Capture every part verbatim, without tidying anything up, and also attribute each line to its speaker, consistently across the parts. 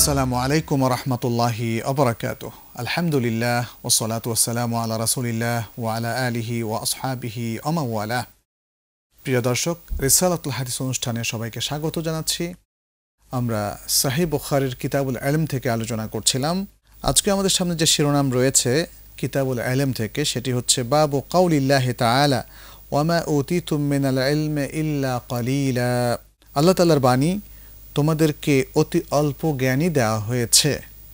Speaker 1: আসসালামু আলাইকুম ওয়া রাহমাতুল্লাহি ওয়া বারাকাতুহু। আলহামদুলিল্লাহ ওয়াসসালাতু ওয়াসসালামু আলা রাসূলিল্লাহ ওয়া আলা আলিহি ওয়া আসহাবিহি ওয়া মান ওয়ালা। প্রিয় দর্শক, রিসালাতুল হাদিস অনুষ্ঠানে সবাইকে স্বাগত জানাচ্ছি। আমরা সহিহ বুখারীর কিতাবুল ইলম থেকে আলোচনা করছিলাম। আজকে আমাদের সামনে যে শিরোনাম রয়েছে কিতাবুল ইলম থেকে, সেটি হচ্ছে বাবু কাউলিল্লাহি তাআলা ওয়া মা উতিতুম মিনাল ইলমি ইল্লা কালিলা। আল্লাহ তাআলার বাণী, তোমাদেরকে অতি অল্প জ্ঞানই দেওয়া হয়েছে,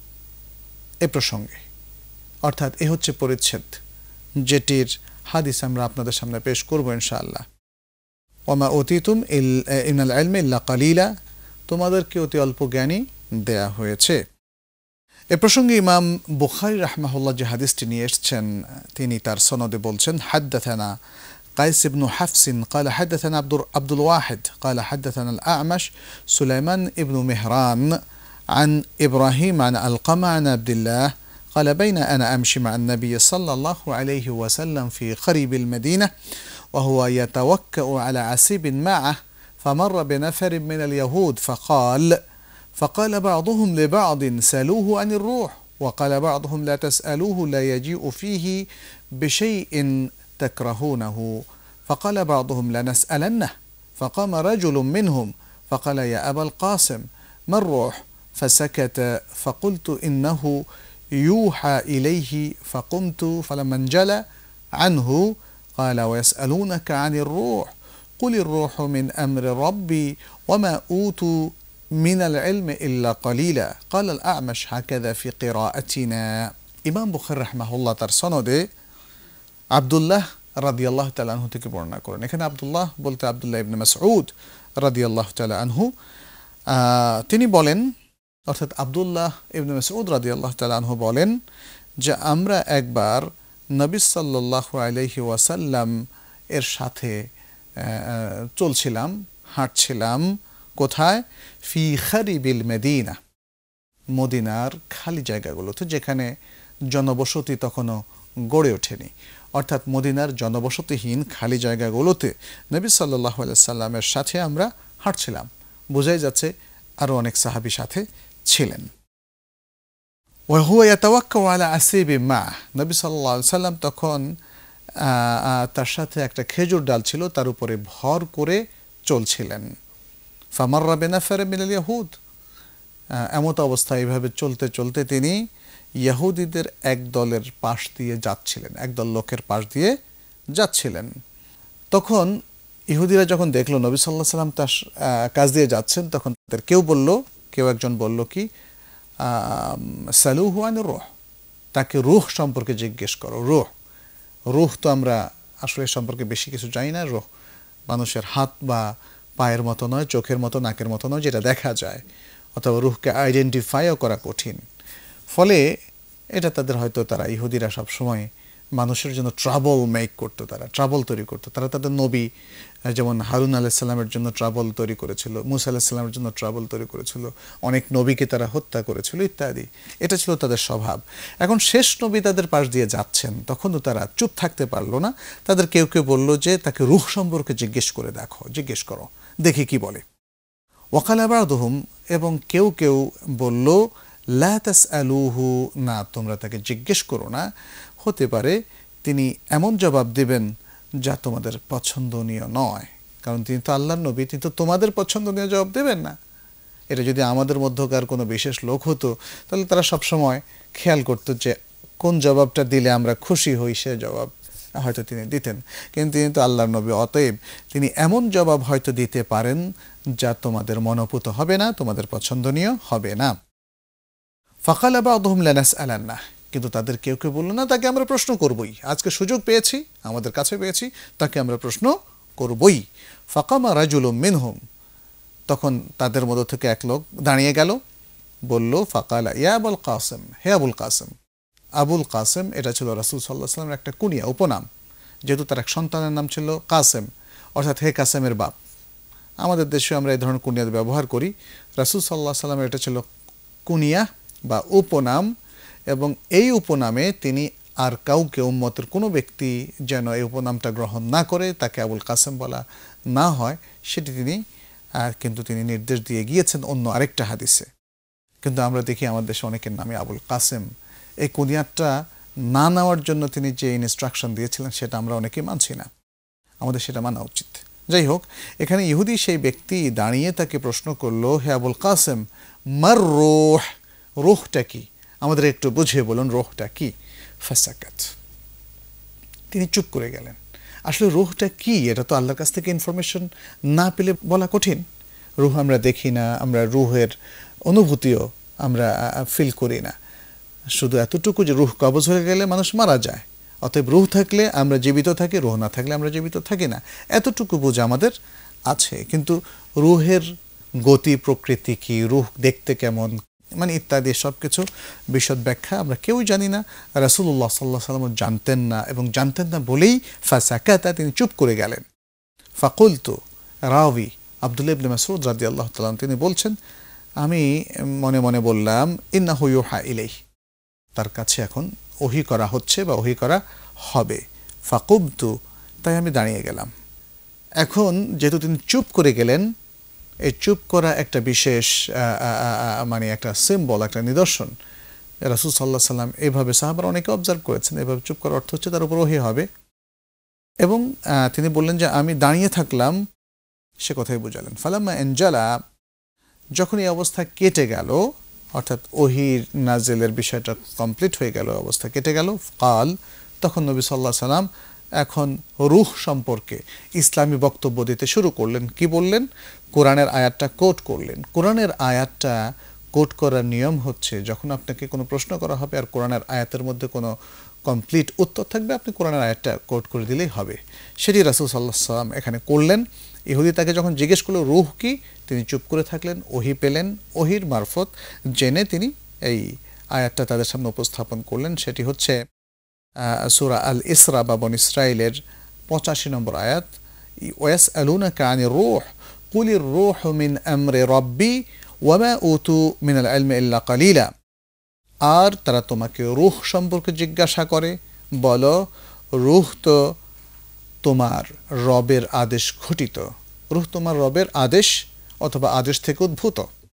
Speaker 1: এ প্রসঙ্গে। অর্থাৎ এ হচ্ছে পরিচ্ছেদ যেটির হাদিস আমরা আপনাদের সামনে পেশ করব ইনশাআল্লাহ। ওয়ামা উতিতুম মিনাল ইলমি ইল্লা কালিলা, তোমাদেরকে অতি অল্প জ্ঞানই দেয়া হয়েছে। এ প্রসঙ্গে ইমাম বুখারী রাহমাহুল্লাহ যে হাদিসটি নিয়ে এসেছেন, তিনি তার সনদে বলছেন, হাদ্দাথানা قيس بن حفص قال حدثنا عبد عبد الواحد قال حدثنا الأعمش سليمان بن مهران عن إبراهيم عن القمة عن عبد الله قال بين أنا أمشي مع النبي صلى الله عليه وسلم في قريب المدينة وهو يتوكأ على عسيب معه فمر بنفر من اليهود فقال فقال بعضهم لبعض سألوه عن الروح وقال بعضهم لا تسألوه لا يجيء فيه بشيء تكرهونه فقال بعضهم لنسألنه فقام رجل منهم فقال يا أبا القاسم ما الروح فسكت فقلت إنه يوحى إليه فقمت فلما انجلى عنه قال ويسألونك عن الروح قل الروح من أمر ربي وما أوتوا من العلم إلا قليلا قال الأعمش هكذا في قراءتنا. ইমাম বুখারী রাহমাহুল্লাহ তার সনদে আব্দুল্লাহ রাদিয়াল্লাহু তাআলা আনহু থেকে বর্ণনা করেন। এখানে আব্দুল্লাহ বলতে আব্দুল্লাহ ইবনে মাসউদ রাদিয়াল্লাহু তাআলা আনহু, তিনি বলেন, অর্থাৎ আব্দুল্লাহ ইবনে মাসউদ রাদিয়াল্লাহু তাআলা আনহু বলেন যে আমরা একবার নবী সাল্লাল্লাহু আলাইহি ওয়াসাল্লাম এর সাথে চলছিলাম, হাঁটছিলাম। কোথায়? ফি খারিবিল মদিনা, মদিনার খালি জায়গাগুলোতে, যেখানে জনবসতি তখনও গড়ে ওঠেনি। অর্থাৎ মদিনার জনবসতিহীন খালি জায়গাগুলোতে নবী সাল্লাল্লাহু আলাইহি সাল্লামের সাথে আমরা হাঁটছিলাম। বোঝাই যাচ্ছে আরও অনেক সাহাবী সাথে ছিলেন। ওয়া হুয়া ইয়াতাওয়াক্কাউ আলা আসিবিন মা, নবী সাল্লাল্লাহু আলাইহি সাল্লাম তখন তার সাথে একটা খেজুর ডাল ছিল, তার উপরে ভর করে চলছিলেন। ফামাররা বিনাফারিন মিনাল ইয়াহুদ, এমত অবস্থায় এইভাবে চলতে চলতে তিনি ইহুদিদের এক দলের পাশ দিয়ে যাচ্ছিলেন, একদল লোকের পাশ দিয়ে যাচ্ছিলেন। তখন ইহুদিরা যখন দেখলো নবী সাল্লাল্লাহু আলাইহি সাল্লাম তার কাছ দিয়ে যাচ্ছেন, তখন তাদের কেউ বলল, কেউ একজন বলল কি, সালুহু আনির রূহ, তাকে রূহ সম্পর্কে জিজ্ঞেস করো। রূহ রূহ তো আমরা আসলে সম্পর্কে বেশি কিছু জানি না। রূহ মানুষের হাত বা পায়ের মতো নয়, চোখের মতো, নাকের মতো নয়, যেটা দেখা যায়, অথবা রূহকে আইডেন্টিফাইও করা কঠিন। ফলে এটা তাদের হয়তো, তারা ইহুদিরা সবসময় মানুষের জন্য ট্রাবল মেক করতো, তারা ট্রাবল তৈরি করতো। তারা তাদের নবী, যেমন হারুন আলাইহিস সালামের জন্য ট্রাবল তৈরি করেছিল, মুসা আলাইহিস সালামের জন্য ট্রাবল তৈরি করেছিল, অনেক নবীকে তারা হত্যা করেছিল ইত্যাদি। এটা ছিল তাদের স্বভাব। এখন শেষ নবী তাদের পাশ দিয়ে যাচ্ছেন, তখনও তারা চুপ থাকতে পারলো না। তাদের কেউ কেউ বলল যে তাকে রূহ সম্পর্কে জিজ্ঞেস করে দেখো, জিজ্ঞেস করো, দেখি কি বলে। ওয়াকালা বা'দুহুম, এবং কেউ কেউ বলল লা তাসআলুহু, না তোমরা তাকে জিজ্ঞেস করো না, হতে পারে তিনি এমন জবাব দেবেন যা তোমাদের পছন্দনীয় নয়, কারণ তিনি তো আল্লাহর নবী, তিনি তো তোমাদের পছন্দনীয় জবাব দেবেন না। এটা যদি আমাদের মধ্যকার কোনো বিশেষ লোক হতো, তাহলে তারা সবসময় খেয়াল করতো যে কোন জবাবটা দিলে আমরা খুশি হই, সে জবাব হয়তো তিনি দিতেন। কিন্তু তিনি তো আল্লাহর নবী, অতএব তিনি এমন জবাব হয়তো দিতে পারেন যা তোমাদের মনোপুত হবে না, তোমাদের পছন্দনীয় হবে না। ফাকালা বা'দুহুম লানাসআলান্না, কিন্তু তাদের কেউ কেউ বলল না, তাকে আমরা প্রশ্ন করবই, আজকে সুযোগ পেয়েছি, আমাদের কাছে পেয়েছি, তাকে আমরা প্রশ্ন করবই। ফাকামা রাজুলুম মিনহুম, তখন তাদের মধ্য থেকে এক লোক দাঁড়িয়ে গেল, বলল ফাকালা ইয়া আবুল কাসিম, হে আবুল কাসিম। আবুল কাসিম এটা ছিল রাসূল সাল্লাল্লাহু আলাইহি ওয়াসাল্লামের একটা কুনিয়া, উপনাম, যেহেতু তার এক সন্তানের নাম ছিল কাসিম, অর্থাৎ হে কাসিমের বাপ। আমাদের দেশে আমরা এই ধরনের কুনিয়া ব্যবহার করি। রাসূল সাল্লাল্লাহু আলাইহি ওয়াসাল্লামের এটা ছিল কুনিয়া বা উপনাম, এবং এই উপনামে তিনি আর কাউকে, উম্মতের কোনো ব্যক্তি যেন এই উপনামটা গ্রহণ না করে, তাকে আবুল কাসেম বলা না হয়, সেটি তিনি কিন্তু তিনি নির্দেশ দিয়ে গিয়েছেন অন্য আরেকটা হাদিসে। কিন্তু আমরা দেখি আমাদের দেশে অনেকের নামে আবুল কাসেম। এই কুনিয়াতটা না নেওয়ার জন্য তিনি যে ইনস্ট্রাকশন দিয়েছিলেন সেটা আমরা অনেকেই মানছি না, আমাদের সেটা মানা উচিত। যাই হোক, এখানে ইহুদি সেই ব্যক্তি দাঁড়িয়ে তাকে প্রশ্ন করলো, হে আবুল কাসেম, মার রূহ, রূহটা কি, আমাদের একটু বুঝিয়ে বলুন রূহটা কি। ফাসাকাত, তিনি চুপ করে গেলেন। আসলে রূহটা কি এটা তো আল্লাহর কাছ থেকে ইনফরমেশন না পেলে বলা কঠিন। রূহ আমরা দেখি না, আমরা রূহের অনুভূতিও আমরা ফিল করি না। শুধু এতটুকু যে রূহ কবজ হয়ে গেলে মানুষ মারা যায়, অতএব রূহ থাকলে আমরা জীবিত থাকি, রূহ না থাকলে আমরা জীবিত থাকি না, এতটুকু বোঝ আমাদের আছে। কিন্তু রূহের গতি প্রকৃতি কি, রূহ দেখতে কেমন, মানে ইত্যাদি সব কিছু বিশদ ব্যাখ্যা আমরা কেউই জানি না। রাসূলুল্লাহ সাল্লাল্লাহু আলাইহি ওয়াসাল্লাম জানতেন না, এবং জানতেন না বলেই ফাসাকাতা, তিনি চুপ করে গেলেন। ফাকুলতু, রাওয়ি আব্দুল্লাহ ইবনে মাসউদ রাদিয়াল্লাহু তাআলা তিনি বলছেন, আমি মনে মনে বললাম, ইন্নাহু ইউহা ইলাইহি, তার কাছে এখন ওহী করা হচ্ছে বা ওহী করা হবে। ফাকুবতু, তাই আমি দাঁড়িয়ে গেলাম। এখন যেহেতু তিনি চুপ করে গেলেন, এই চুপ করা একটা বিশেষ মানে একটা সিম্বল, একটা নিদর্শন। রাসূল সাল্লাল্লাহু আলাইহি সাল্লাম এভাবে সাহাবারা অনেকে অবজার্ভ করেছেন, এভাবে চুপ করার অর্থ হচ্ছে তার উপর ওহী হবে। এবং তিনি বললেন যে আমি দাঁড়িয়ে থাকলাম, সে কথাই বুঝালেন। ফালাম্মা আনজালা, যখন এই অবস্থা কেটে গেল, অর্থাৎ ওহীর নাজিলের বিষয়টা কমপ্লিট হয়ে গেল, অবস্থা কেটে গেল, কাল, তখন নবী সাল্লাল্লাহু আলাইহি সাল্লাম এখন রূহ সম্পর্কে ইসলামী বক্তব্য দিতে শুরু করলেন। কি বললেন? কোরআনের আয়াতটা কোট করলেন। কোরআনের আয়াতটা কোট করার নিয়ম হচ্ছে, যখন আপনাকে কোনো প্রশ্ন করা হবে আর কোরআনের আয়াতের মধ্যে কোনো কমপ্লিট উত্তর থাকবে, আপনি কোরআনের আয়াতটা কোট করে দিলেই হবে। সেটি রাসূল সাল্লাল্লাহু আলাইহি সাল্লাম এখানে করলেন। ইহুদি তাকে যখন জিজ্ঞেস করলো রূহ কি, তিনি চুপ করে থাকলেন, ওহী পেলেন, ওহীর মারফত জেনে তিনি এই আয়াতটা তাদের সামনে উপস্থাপন করলেন। সেটি হচ্ছে সূরা আল ইসরা বা বনী ইসরাঈলের পঁচাশি নম্বর আয়াত, ওয়াসআলুনাকা আনির রূহ কুলির রূহু মিন আমরি রাব্বি ওয়া মা উতু মিনাল ইলমি ইল্লা কালিলা। আর তারা তোমাকে রূহ সম্পর্কে জিজ্ঞাসা করে, বলো রূহ তো তোমার রবের আদেশ ঘটিত, রূহ তোমার রবের আদেশ অথবা আদেশ থেকে উদ্ভূত।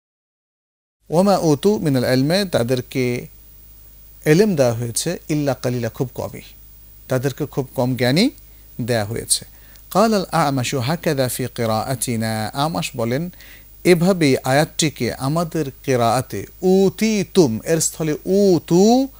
Speaker 1: ওয়া মা উতু মিনাল ইলমি, তাদেরকে এলেম দেওয়া হয়েছে, ইল্লা কালিলা, খুব কমই, তাদেরকে খুব কম জ্ঞানী দেয়া হয়েছে। কাল আল আমাশু হাকাদা ফি কিরাআতিনা, আমাশ বলেন এভাবেই আয়াতটিকে আমাদের কিরাআতে উতিতুম এর স্থলে উতু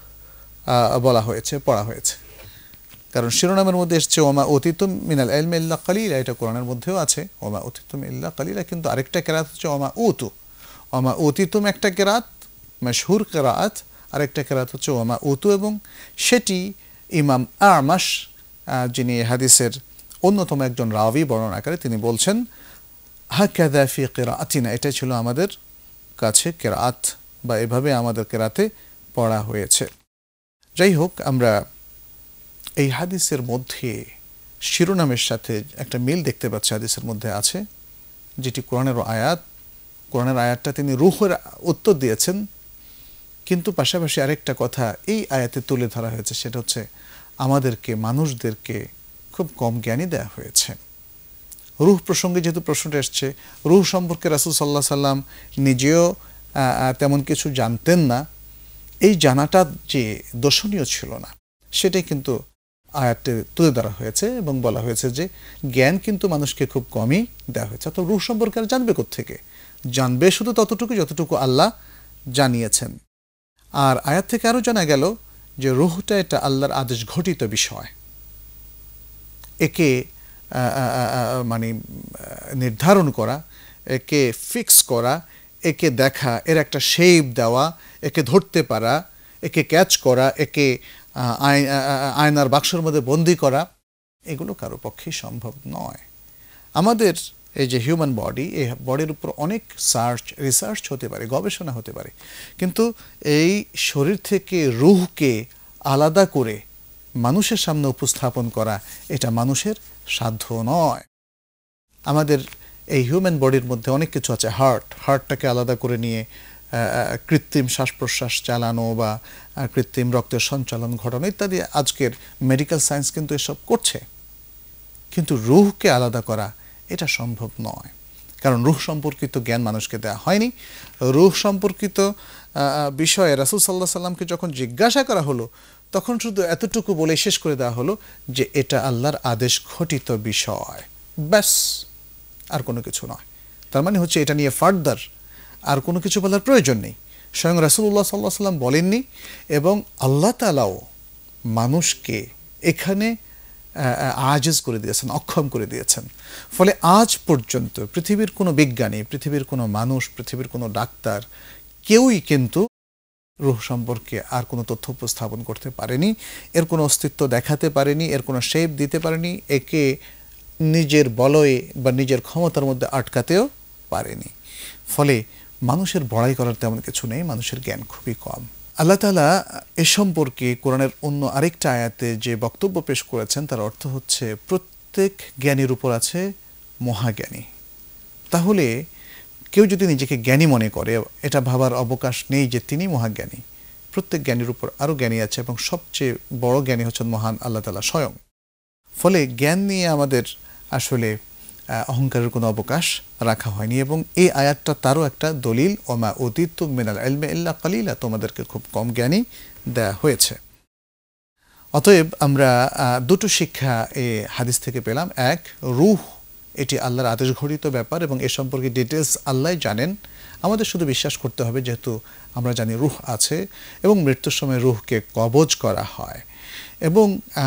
Speaker 1: বলা হয়েছে, পড়া হয়েছে। কারণ শিরোনামের মধ্যে এসছে ওমা উতিতুম মিনাল ইলমি ইল্লা কালিলা, এটা কোরআনের মধ্যেও আছে ওমা উতিতুম ইল্লা কালিলা, কিন্তু আরেকটা কিরাআত হচ্ছে ওমা উতু। ওমা উতিতুম একটা কিরাআত, মাশহুর কিরাআত, আরেকটা কিরাআত হচ্ছে ওমা উতু, এবং সেটি ইমাম আমাশ, যিনি হাদিসের অন্যতম একজন রাবি বর্ণনাকারী, তিনি বলছেন হাকাযা ফি কিরাআতিনা, এটা ছিল আমাদের কাছে কিরাআত বা এভাবে আমাদের কিরাতে পড়া হয়েছে। যাই হোক, আমরা এই হাদিসের মধ্যে শিরোনামের সাথে একটা মিল দেখতে পাচ্ছি, হাদিসের মধ্যে আছে যেটি কোরআনের আয়াত। কোরআনের আয়াতটা তিনি রূহের উত্তর দিয়েছেন, কিন্তু পাশাপাশি আরেকটা কথা এই আয়াতে তুলে ধরা হয়েছে, সেটা হচ্ছে আমাদেরকে, মানুষদেরকে খুব কম জ্ঞানী দেওয়া হয়েছে। রূহ প্রসঙ্গে যেহেতু প্রশ্নটা এসছে, রূহ সম্পর্কে রাসূল সাল্লাল্লাহু আলাইহি সাল্লাম নিজেও তেমন কিছু জানতেন না, এই জানাটা যে দর্শনীয় ছিল না সেটাই কিন্তু আয়াতে তুলে ধরা হয়েছে, এবং বলা হয়েছে যে জ্ঞান কিন্তু মানুষকে খুব কমই দেওয়া হয়েছে। তো রূহ সম্পর্কে আর জানবে কোত্থেকে? জানবে শুধু ততটুকু যতটুকু আল্লাহ জানিয়েছেন। আর আয়াত থেকে আরও জানা গেল যে রূহটা এটা আল্লাহর আদেশ ঘটিত বিষয়, একে মানে নির্ধারণ করা, একে ফিক্স করা, একে দেখা, এর একটা শেপ দেওয়া, একে ধরতে পারা, একে ক্যাচ করা, একে আয়নার বাক্সের মধ্যে বন্দি করা, এগুলো কারো পক্ষেই সম্ভব নয়। আমাদের এই যে হিউম্যান বডি, এই বডির উপর অনেক সার্চ রিসার্চ হতে পারে, গবেষণা হতে পারে, কিন্তু এই শরীর থেকে রূহকে আলাদা করে মানুষের সামনে উপস্থাপন করা, এটা মানুষের সাধ্য নয়। আমাদের এই হিউম্যান বডির মধ্যে অনেক কিছু আছে। হার্ট, হার্টটাকে আলাদা করে নিয়ে কৃত্রিম শ্বাস প্রশ্বাস চালানো বা কৃত্রিম রক্তের সঞ্চালন ঘটানো ইত্যাদি আজকের মেডিকেল সায়েন্স কিন্তু এসব করছে, কিন্তু রূহকে আলাদা করা এটা সম্ভব নয়। কারণ রূহ সম্পর্কিত জ্ঞান মানুষকে দেওয়া হয়নি। রূহ সম্পর্কিত বিষয়ে রাসূল সাল্লাল্লাহু আলাইহি সাল্লামকে যখন জিজ্ঞাসা করা হলো তখন শুধু এতটুকু বলে শেষ করে দেওয়া হলো যে এটা আল্লাহর আদেশ ঘটিত বিষয়, ব্যাস, আর কোনো কিছু নয়। তার মানে হচ্ছে এটা নিয়ে ফার্দার আর কোনো কিছু বলার প্রয়োজন নেই। স্বয়ং রাসূলুল্লাহ সাল্লাল্লাহু আলাইহি সাল্লাম বলেননি এবং আল্লাহ তাআলাও মানুষকে এখানে আজিজ করে দিয়েছেন, অক্ষম করে দিয়েছেন। ফলে আজ পর্যন্ত পৃথিবীর কোনো বিজ্ঞানী, পৃথিবীর কোনো মানুষ, পৃথিবীর কোনো ডাক্তার কেউই কিন্তু রূহ সম্পর্কে আর কোনো তথ্য উপস্থাপন করতে পারেনি, এর কোনো অস্তিত্ব দেখাতে পারেনি, এর কোনো শেপ দিতে পারেনি, একে নিজের বলয়ে বা নিজের ক্ষমতার মধ্যে আটকাতেও পারেনি। ফলে মানুষের বড়াই করার তেমন কিছু নেই, মানুষের জ্ঞান খুবই কম। আল্লাহ তাআলা এ সম্পর্কে কোরআনের অন্য আরেকটা আয়াতে যে বক্তব্য পেশ করেছেন তার অর্থ হচ্ছে প্রত্যেক জ্ঞানীর উপর আছে মহাজ্ঞানী। তাহলে কেউ যদি নিজেকে জ্ঞানী মনে করে এটা ভাবার অবকাশ নেই যে তিনি মহাজ্ঞানী। প্রত্যেক জ্ঞানীর উপর আরও জ্ঞানী আছে এবং সবচেয়ে বড় জ্ঞানী হচ্ছেন মহান আল্লাহ তাআলা স্বয়ং। ফলে জ্ঞান নিয়ে আমাদের আসলে অহংকারের কোনো অবকাশ রাখা হয়নি এবং এই আয়াতটা তারও একটা দলিল, ওমা উতিতুম মিনাল ইলমি ইল্লা কালিলা, তোমাদেরকে খুব কম জ্ঞানী দেয়া হয়েছে। অতএব আমরা দুটো শিক্ষা এই হাদিস থেকে পেলাম। এক, রূহ এটি আল্লাহর আদেশ ঘটিত ব্যাপার এবং এ সম্পর্কে ডিটেলস আল্লাহ জানেন, আমাদের শুধু বিশ্বাস করতে হবে যেহেতু আমরা জানি রূহ আছে এবং মৃত্যুর সময় রূহকে কবজ করা হয়। এবং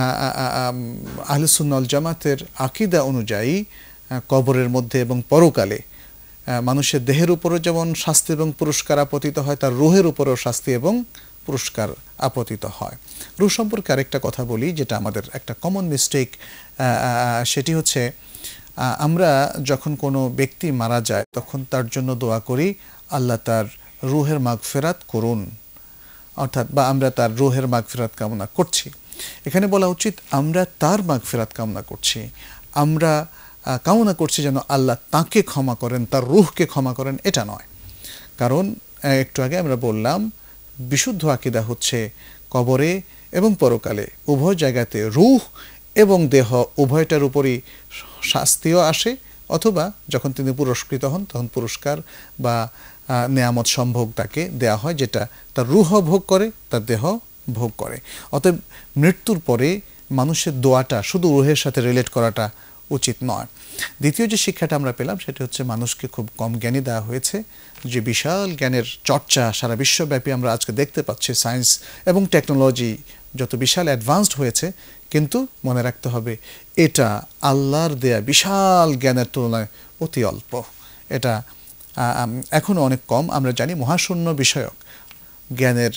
Speaker 1: আহলে সুন্নাহ ওয়াল জামাতের আকীদা অনুযায়ী কবরের মধ্যে এবং পরকালে মানুষের দেহের উপরও যেমন শাস্তি এবং পুরস্কার আপতিত হয়, তার রূহের উপরেও শাস্তি এবং পুরস্কার আপতিত হয়। রূহ সম্পর্কে আরেকটা কথা বলি যেটা আমাদের একটা কমন মিস্টেক, সেটি হচ্ছে আমরা যখন কোনো ব্যক্তি মারা যায় তখন তার জন্য দোয়া করি আল্লাহ তার রূহের মাগফিরাত করুন, অর্থাৎ বা আমরা তার রূহের মাগফিরাত কামনা করছি। এখানে বলা উচিত আমরা তার মাগফিরাত কামনা করছি, আমরা কামনা করছি যেন আল্লাহ তাকে ক্ষমা করেন, তার রূহকে ক্ষমা করেন, এটা নয়। কারণ একটু আগে আমরা বললাম বিশুদ্ধ আকীদা হচ্ছে কবরে এবং পরকালে উভয় জায়গাতে রূহ এবং দেহ উভয়টার উপরই শাস্তিও আসে, অথবা যখন তিনি পুরস্কৃত হন তখন পুরস্কার বা নেয়ামত সম্ভোগ তাকে দেয়া হয়, যেটা তার রূহ ভোগ করে, তার দেহ ভোগ করে। অতএব মৃত্যুর পরে মানুষের দোয়াটা শুধু রূহের সাথে রিলেট করাটা উচিত নয়। দ্বিতীয় যে শিক্ষাটা আমরা পেলাম সেটা হচ্ছে মানুষকে খুব কম জ্ঞানী দেওয়া হয়েছে। যে বিশাল জ্ঞানের চর্চা সারা বিশ্বব্যাপী আমরা আজকে দেখতে পাচ্ছি, সায়েন্স এবং টেকনোলজি যত বিশাল অ্যাডভান্সড হয়েছে, কিন্তু মনে রাখতে হবে এটা আল্লাহর দেয়া বিশাল জ্ঞানের তুলনায় অতি অল্প, এটা এখনও অনেক কম। আমরা জানি মহাশূন্য বিষয়ক জ্ঞানের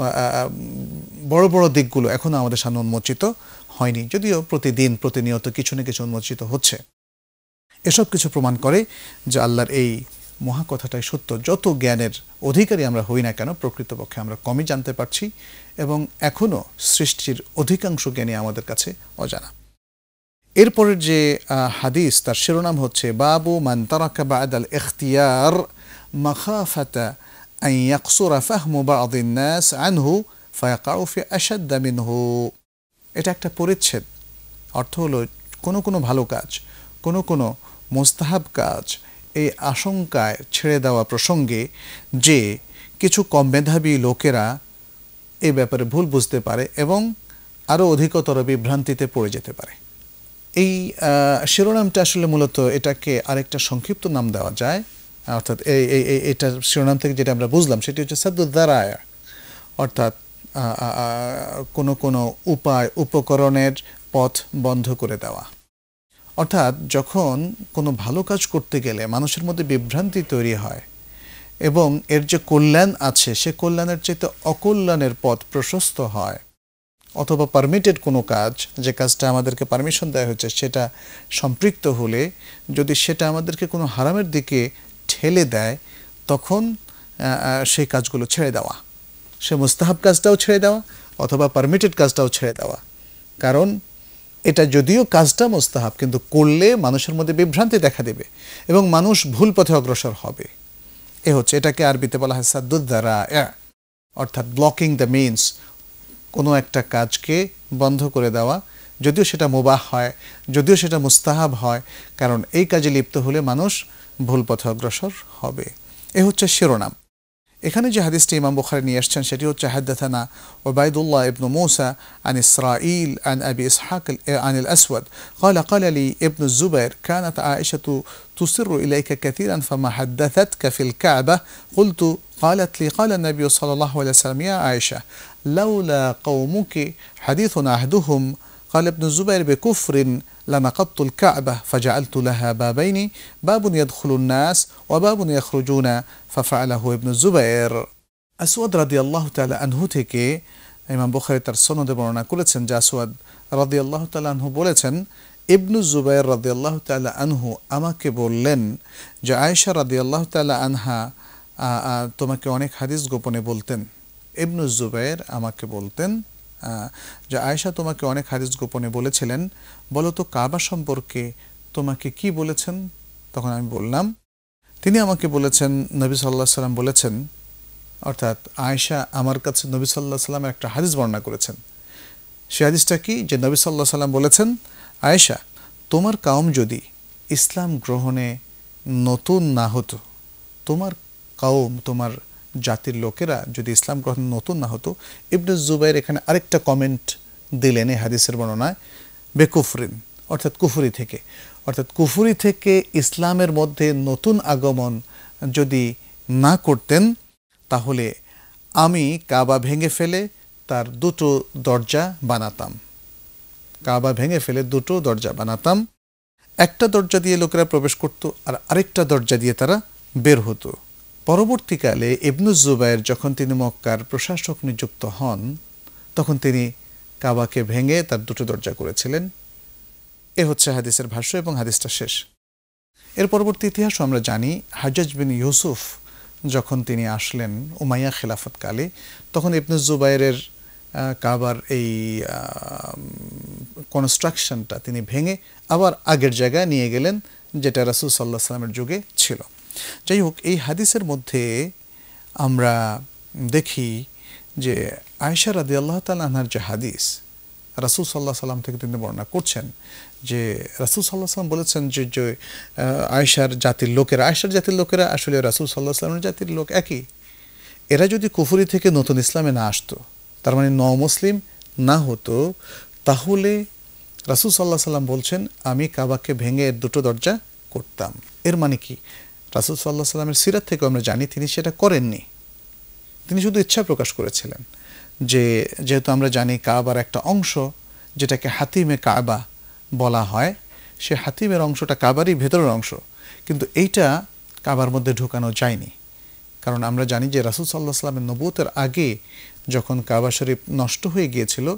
Speaker 1: বড় বড় দিকগুলো এখনও আমাদের সামনে উন্মোচিত হয়নি, যদিও প্রতিদিন প্রতিনিয়ত কিছু না কিছু উন্মোচিত হচ্ছে। এসব কিছু প্রমাণ করে যে আল্লাহর এই মহা কথাটাই সত্য। যত জ্ঞানের অধিকারী আমরা হই না কেন, প্রকৃতপক্ষে আমরা কমই জানতে পারছি এবং এখনও সৃষ্টির অধিকাংশ জ্ঞানী আমাদের কাছে অজানা। এরপরের যে হাদিস তার শিরোনাম হচ্ছে বাবু মান তারাকা বা'দাল ইখতিয়ার মাখাফাতা আন ইয়াকসুরা ফাহমু বা'দিন নাস আনহু ফায়াকাউ ফি আশাদ্দা মিনহু। এটা একটা পরিচ্ছেদ। অর্থ হলো কোনো কোনো ভালো কাজ, কোনো কোনো মুস্তাহাব কাজ এই আশঙ্কায় ছেড়ে দেওয়া প্রসঙ্গে যে কিছু কম মেধাবী লোকেরা এই ব্যাপারে ভুল বুঝতে পারে এবং আরও অধিকতর বিভ্রান্তিতে পড়ে যেতে পারে। এই শিরোনামটা আসলে মূলত এটাকে আরেকটা সংক্ষিপ্ত নাম দেওয়া যায়, অর্থাৎ এই এই এটার শিরোনাম থেকে যেটা আমরা বুঝলাম সেটি হচ্ছে সাদ্দুদ যারায়া, অর্থাৎ কোনো কোনো উপায় উপকরণের পথ বন্ধ করে দেওয়া। অর্থাৎ যখন কোনো ভালো কাজ করতে গেলে মানুষের মধ্যে বিভ্রান্তি তৈরি হয় এবং এর যে কল্যাণ আছে সে কল্যাণের চাইতে অকল্যাণের পথ প্রশস্ত হয়, অথবা পারমিটেড কোনো কাজ, যে কাজটা আমাদেরকে পারমিশন দেওয়া হয়েছে সেটা সম্পৃক্ত হলে যদি সেটা আমাদেরকে কোনো হারামের দিকে ঠেলে দেয় তখন সেই কাজগুলো ছেড়ে দেওয়া, সে মুস্তাহাব কাজটাও ছেড়ে দেওয়া অথবা পারমিটেড কাজটাও ছেড়ে দেওয়া। কারণ এটা যদিও কাজটা মুস্তাহাব, কিন্তু করলে মানুষের মধ্যে বিভ্রান্তি দেখা দেবে এবং মানুষ ভুল পথে অগ্রসর হবে। এ হচ্ছে এটাকে আরবিতে বলা হয় সাদ্দুদ যারায়া, অর্থাৎ ব্লকিং দ্য মিনস, কোনো একটা কাজকে বন্ধ করে দেওয়া, যদিও সেটা মুবাহ হয়, যদিও সেটা মুস্তাহাব হয়। কারণ এই কাজে লিপ্ত হলে মানুষ ভুল পথে অগ্রসর হবে। এ হচ্ছে শিরোনাম। এখানে যে হাদিসটি ইমাম বুখারী নিয়ে আসছেন সেটি হচ্ছে হাদাথানা উবাইদুল্লাহ ইবনু মুসা আন ইসরাঈল আন আবি ইসহাক আন الأسود قال قال لي ابن الزبير كانت عائشة تصر إليك كثيرا فما حدثتك في الكعبة قلت قالت لي قال النبي صلى الله عليه وسلم يا عائشة لولا قومك حديث عهدهم قال ابن الزبير بكفر لنقضت الكعبة فجعلت لها بابين باب يدخل الناس وباب يخرجون ففعله ابن الزبير আসওয়াদ রাদিয়াল্লাহু তাআলা আনহু থেকে ইমাম বুখারী তার সনদে বর্ণনা করেছেন যে আসওয়াদ রাদিয়াল্লাহু তাআলা আনহু বলেছেন ইবনু জুবাইর রাদিয়াল্লাহু তাআলা আনহু আমাকে বললেন যে আয়েশা রাদিয়াল্লাহু তাআলা আনহা তোমাকে অনেক হাদিস গোপনে বলতেন। ইবনু জুবাইর আমাকে বলতেন যে আয়েশা তোমাকে অনেক হাদিস গোপনে বলেছিলেন, বলো তো কাবা সম্পর্কে তোমাকে কি বলেছেন? তখন আমি বললাম, তিনি আমাকে বলেছেন নবী সাল্লাল্লাহু আলাইহি ওয়াসাল্লাম বলেছেন, অর্থাৎ আয়েশা আমার কাছে নবী সাল্লাল্লাহু আলাইহি ওয়াসাল্লামের একটা হাদিস বর্ণনা করেছেন। সেই হাদিসটা কি? যে নবী সাল্লাল্লাহু আলাইহি ওয়াসাল্লাম বলেছেন, আয়েশা তোমার কওম যদি ইসলাম গ্রহণে নতুন না হতো, তোমার কওম তোমার জাতির লোকেরা যদি ইসলাম গ্রহণ নতুন না হতো। ইবনে জুবাইর এখানে আরেকটা কমেন্ট দিলেন এই হাদিসের বর্ণনায়, বেকুফরিন অর্থাৎ কুফরি থেকে, অর্থাৎ কুফরি থেকে ইসলামের মধ্যে নতুন আগমন যদি না করতেন তাহলে আমি কাবা ভেঙে ফেলে তার দুটো দরজা বানাতাম। কাবা ভেঙে ফেলে দুটো দরজা বানাতাম, একটা দরজা দিয়ে লোকেরা প্রবেশ করত আর আরেকটা দরজা দিয়ে তারা বের হতো। পরবর্তীকালে ইবনু জুবাইর যখন তিনি মক্কার প্রশাসক নিযুক্ত হন তখন তিনি কাবাকে ভেঙে তার দুটো দরজা করেছিলেন। এ হচ্ছে হাদিসের ভাষ্য এবং হাদিসটা শেষ। এর পরবর্তী ইতিহাস আমরা জানি, হাজ্জাজ বিন ইউসুফ যখন তিনি আসলেন উমাইয়া খেলাফতকালে, তখন ইবনু জুবাইরের কাবার এই কনস্ট্রাকশনটা তিনি ভেঙে আবার আগের জায়গায় নিয়ে গেলেন, যেটা রাসূল সাল্লাল্লাহু আলাইহি ওয়াসাল্লামের যুগে ছিল। যাই হোক, এই হাদিসের মধ্যে আমরা দেখি যে আয়েশা রাদিয়াল্লাহু তাআলা আনহার যে হাদিস রাসূল সাল্লাল্লাহু আলাইহি ওয়াসাল্লাম থেকে তিনি বর্ণনা করছেন যে রাসূল সাল্লাল্লাহু আলাইহি ওয়াসাল্লাম বলেছেন যে যে আয়েশার জাতির লোকেরা, আয়েশার জাতির লোকেরা আসলে রাসূল সাল্লাল্লাহু আলাইহি ওয়াসাল্লামের জাতির লোক একই, এরা যদি কুফরি থেকে নতুন ইসলামে না আসতো, তার মানে ন মুসলিম না হতো, তাহলে রাসূল সাল্লাল্লাহু আলাইহি ওয়াসাল্লাম বলছেন আমি কাবাকে ভেঙে এর দুটো দরজা করতাম। এর মানে কি? রাসূল সাল্লাল্লাহু আলাইহি ওয়াসাল্লামের সিরাত থেকে আমরা জানি তিনি সেটা করেননি, তিনি শুধু ইচ্ছা প্রকাশ করেছিলেন। যে যেহেতু আমরা জানি কাবার একটা অংশ যেটাকে হাতিমে কাবা বলা হয়, সে হাতিমের অংশটা কাবারই ভেতরের অংশ, কিন্তু এইটা কাবার মধ্যে ঢোকানো যায়নি। কারণ আমরা জানি যে রাসূল সাল্লাল্লাহু আলাইহি ওয়াসাল্লামের নবুয়তের আগে যখন কাবা শরীফ নষ্ট হয়ে গিয়েছিল,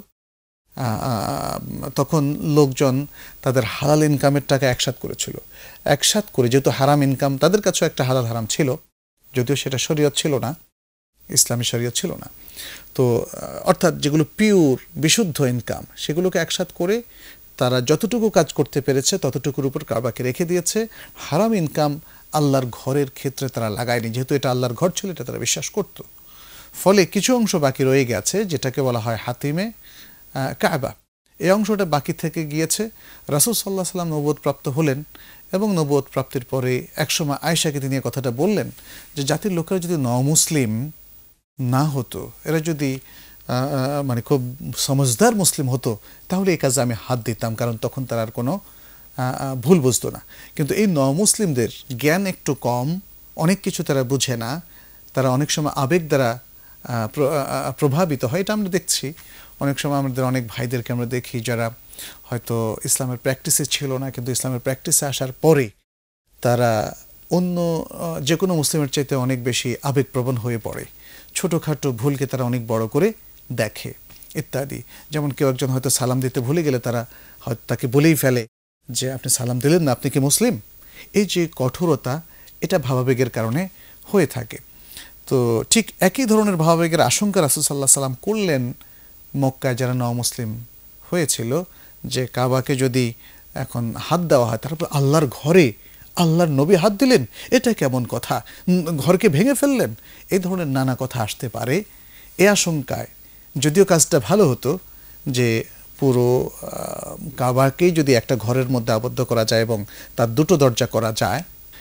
Speaker 1: তখন লোকজন তাদের হালাল ইনকামের টাকা একসাথ করেছিল। একসাথ করে, যেহেতু হারাম ইনকাম তাদের কাছেও একটা হালাল হারাম ছিল, যদিও সেটা শরীয়ত ছিল না, ইসলামী শরীয়ত ছিল না, তো অর্থাৎ যেগুলো পিওর বিশুদ্ধ ইনকাম সেগুলোকে একসাথ করে তারা যতটুকু কাজ করতে পেরেছে ততটুকুর উপর কাবাকে রেখে দিয়েছে। হারাম ইনকাম আল্লাহর ঘরের ক্ষেত্রে তারা লাগায়নি, যেহেতু এটা আল্লাহর ঘর ছিল, এটা তারা বিশ্বাস করত। ফলে কিছু অংশ বাকি রয়ে গেছে যেটাকে বলা হয় হাতিমে কাবা, এই অংশটা বাকি থেকে গিয়েছে। রাসূল সাল্লাল্লাহু আলাইহি ওয়াসাল্লাম নবুয়ত প্রাপ্ত হলেন এবং নবুয়ত প্রাপ্তির পরে একসময় আয়েশাকে তিনি এই কথাটা বললেন যে জাতির লোকেরা যদি ন-মুসলিম না হতো, এরা যদি মানে খুব সমজদার মুসলিম হতো, তাহলে এই কাজে আমি হাত দিতাম, কারণ তখন তারা আর কোনো ভুল বুঝতো না। কিন্তু এই ন-মুসলিমদের জ্ঞান একটু কম, অনেক কিছু তারা বুঝে না, তারা অনেক সময় আবেগ দ্বারা প্রভাবিত হয়। এটা আমরা দেখছি অনেক সময় আমাদের অনেক ভাইদেরকে আমরা দেখি যারা হয়তো ইসলামের প্র্যাকটিসে ছিল না, কিন্তু ইসলামের প্র্যাকটিসে আসার পরে তারা অন্য যে কোনো মুসলিমের চাইতে অনেক বেশি আবেগপ্রবণ হয়ে পড়ে, ছোটোখাটো ভুলকে তারা অনেক বড় করে দেখে ইত্যাদি। যেমন কেউ একজন হয়তো সালাম দিতে ভুলে গেলে তারা হয়তো তাকে বলেই ফেলে যে আপনি সালাম দিলেন না, আপনি কি মুসলিম? এই যে কঠোরতা, এটা ভাবাবেগের কারণে হয়ে থাকে। তো ঠিক একই ধরনের ভাবাবেগের আশঙ্কা রাসূল সাল্লাল্লাহু আলাইহি ওয়াসাল্লাম করলেন মক্কায় যারা ন-মুসলিম হয়েছিল, যে কাবাকে যদি এখন হাত দেওয়া হয়, তারপর আল্লাহর ঘরে আল্লাহর নবী হাত দিলেন, এটা কেমন কথা, ঘরকে ভেঙে ফেললেন, এই ধরনের নানা কথা আসতে পারে। এ আশঙ্কায়, যদিও কাজটা ভালো হতো যে পুরো কাবাকেই যদি একটা ঘরের মধ্যে আবদ্ধ করা যায় এবং তার দুটো দরজা করা যায়,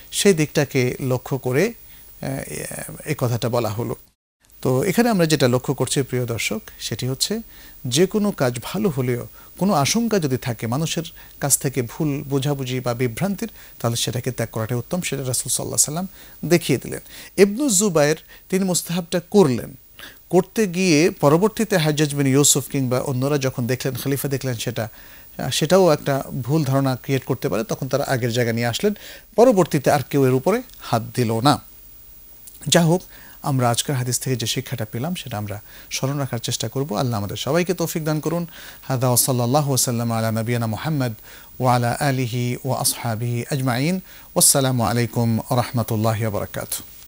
Speaker 1: সেই দিকটাকে লক্ষ্য করে এই কথাটা বলা হলো। তো এখানে আমরা যেটা লক্ষ্য করছি প্রিয় দর্শক, সেটি হচ্ছে যে কোনো কাজ ভালো হলেও কোনো আশঙ্কা যদি থাকে মানুষের কাছ থেকে ভুল বোঝাবুঝি বা বিভ্রান্তির, তাহলে সেটাকে ত্যাগ করাটাই উত্তম। সেটা রাসূল সাল্লাল্লাহু আলাইহি সাল্লাম দেখিয়ে দিলেন। ইবনু জুবায়ের তিনি মুস্তাহাবটা করলেন, করতে গিয়ে পরবর্তীতে হাজ্জাজ বিন ইউসুফ কিংবা অন্যরা যখন দেখলেন, খলিফা দেখলেন সেটা সেটাও একটা ভুল ধারণা ক্রিয়েট করতে পারে, তখন তারা আগের জায়গা নিয়ে আসলেন, পরবর্তীতে আর কেউ এর উপরে হাত দিল না। যা হোক, আমরা আজকের হাদিস থেকে যে শিক্ষাটা পেলাম সেটা আমরা স্মরণ রাখার চেষ্টা করব। আল্লাহ আমাদের সবাইকে তৌফিক দান করুন। হাদা ওয়া সাল্লাল্লাহু ওয়াসাল্লাম আলা নবিয়িনা মুহাম্মদ ওয়া আলা আলিহি ওয়া আসহাবিহি আজমাইন। ওয়াসসালামু আলাইকুম ওয়া রাহমাতুল্লাহি ওয়া বারাকাতুহু।